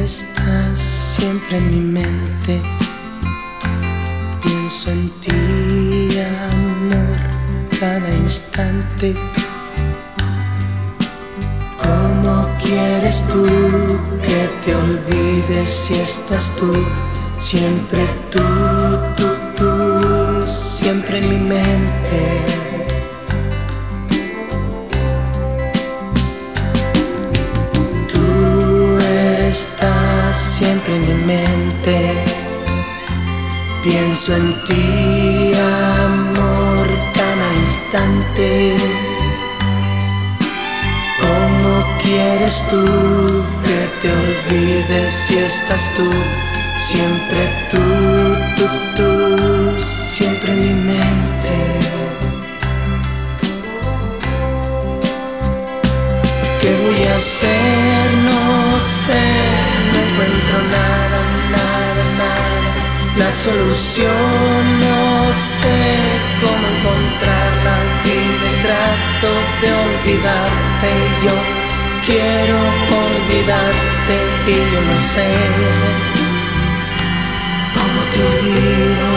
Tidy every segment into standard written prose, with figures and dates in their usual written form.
estás siempre en mi mente. Pienso en ti, amor, cada instante. ¿Cómo quieres tú que te olvides si estás tú? Siempre tú, siempre en mi mente. Estás siempre en mi mente. Pienso en ti, amor, cada instante. ¿Cómo quieres tú que te olvides si estás tú? Siempre tú, siempre en mi mente. ¿Qué voy a hacer? No sé, no encuentro nada. La solución no sé cómo encontrarla. Dime, trato de olvidarte. Yo quiero olvidarte y yo no sé cómo te olvido.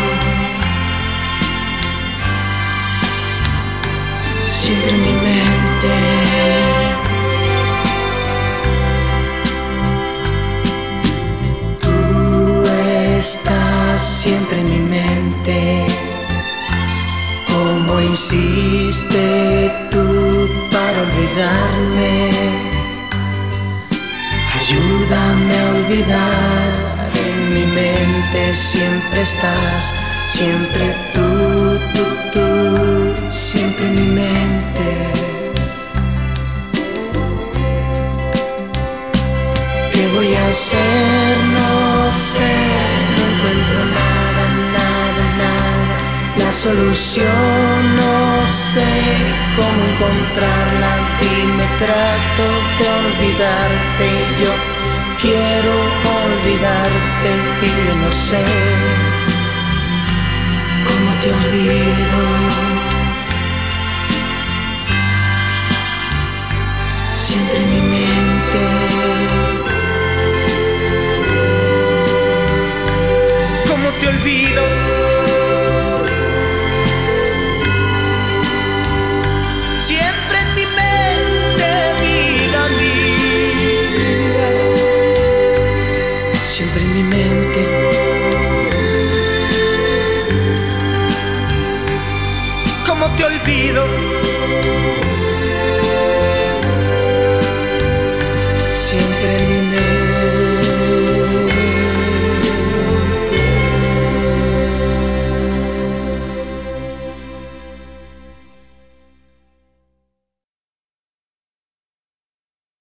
Siempre en mi mente. Estás siempre en mi mente. ¿Cómo hiciste tú para olvidarme? Ayúdame a olvidar. En mi mente siempre estás. Siempre tú, siempre en mi mente. ¿Qué voy a hacer? No sé, no encuentro nada. La solución no sé cómo encontrarla. Dime, trato de olvidarte. Yo quiero olvidarte y yo no sé cómo te olvido. Siempre en mi mente. Te olvido. Siempre en mi mente, vida mía. Siempre en mi mente. ¿Cómo te olvido?